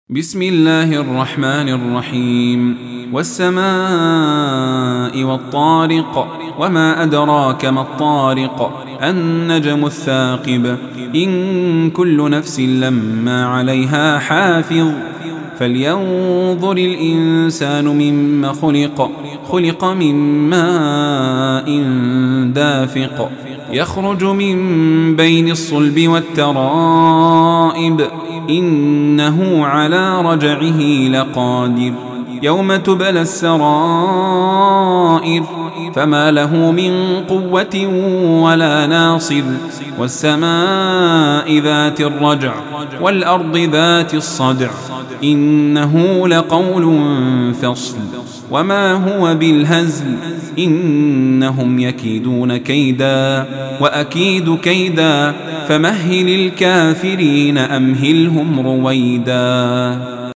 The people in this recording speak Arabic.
بسم الله الرحمن الرحيم والسماء والطارق وما أدراك ما الطارق النجم الثاقب إن كل نفس لما عليها حافظ فلينظر الإنسان مما خلق من ماء دافق يخرج من بين الصلب والترائب إنه على رجعه لقادر يوم تبلى السرائر فما له من قوة ولا ناصر والسماء ذات الرجع والأرض ذات الصدع إنه لقول فصل وما هو بالهزل إنهم يكيدون كيدا وأكيد كيدا فمهل الكافرين أمهلهم رويدا.